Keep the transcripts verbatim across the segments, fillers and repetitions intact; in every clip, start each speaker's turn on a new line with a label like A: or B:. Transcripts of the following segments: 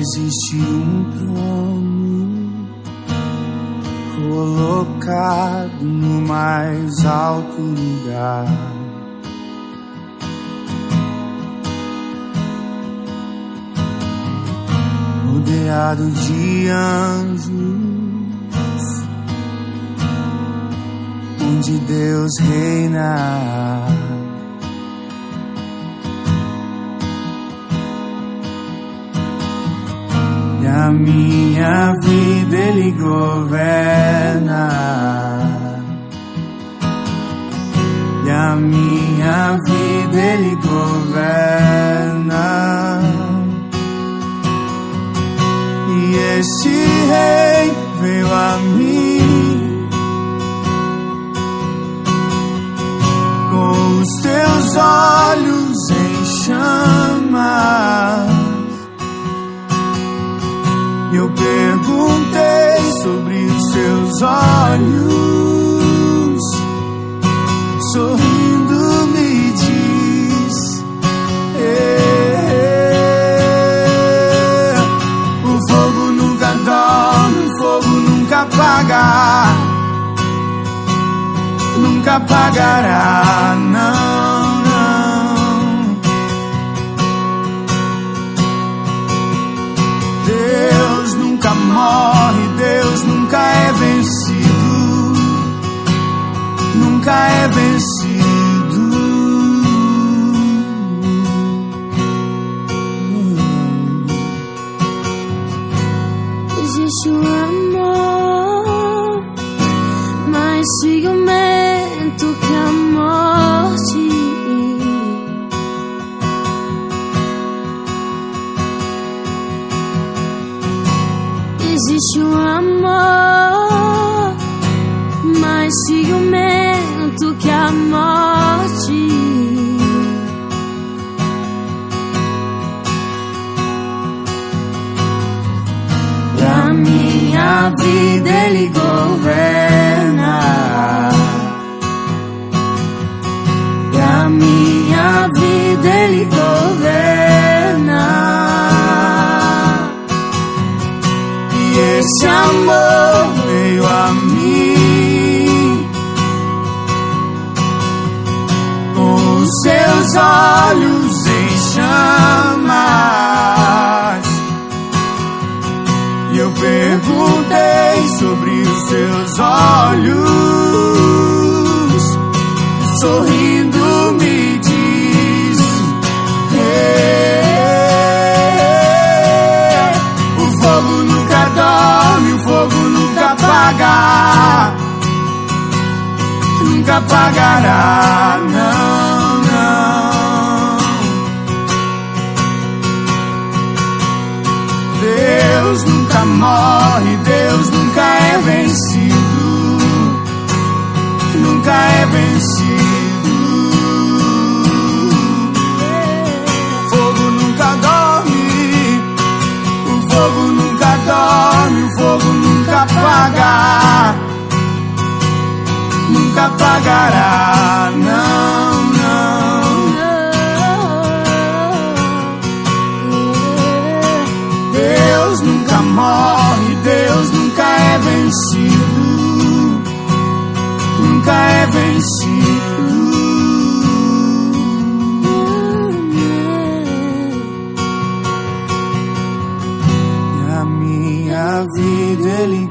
A: existe um trono colocado no mais alto lugar. Rodeado de anjos, onde Deus reina. E a minha vida Ele governa. E a minha vida Ele governa. E esse rei veio a mim com os teus olhos em chamas. Eu perguntei sobre os seus olhos, sorrindo me diz: é, o fogo nunca dorme, o fogo nunca apaga, nunca apagará, não, não. Deus nunca morre, Deus nunca é vencido, nunca é vencido.
B: Existe um amor mais ciumento que a morte. Existe um amor mais ciumento que a morte. E a minha vida Ele governa. E a minha vida Ele governa. Esse amor veio a mim com os seus olhos em chamas. E eu perguntei sobre os seus olhos, sorrindo me diz: é, o fogo nunca dorme, o fogo nunca apaga, nunca apagará, não, não. Deus nunca morre, Deus nunca é vencido, nunca é vencido. Fogo nunca dorme, o fogo nunca dorme, o fogo nunca apaga, nunca apagará, não, não. Deus nunca morre, Deus nunca é vencido, nunca é vencido. E a minha vida Ele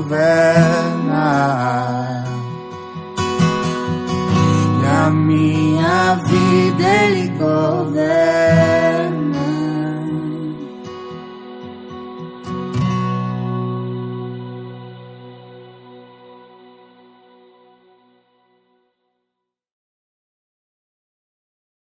B: governa. E a minha vida Ele governa.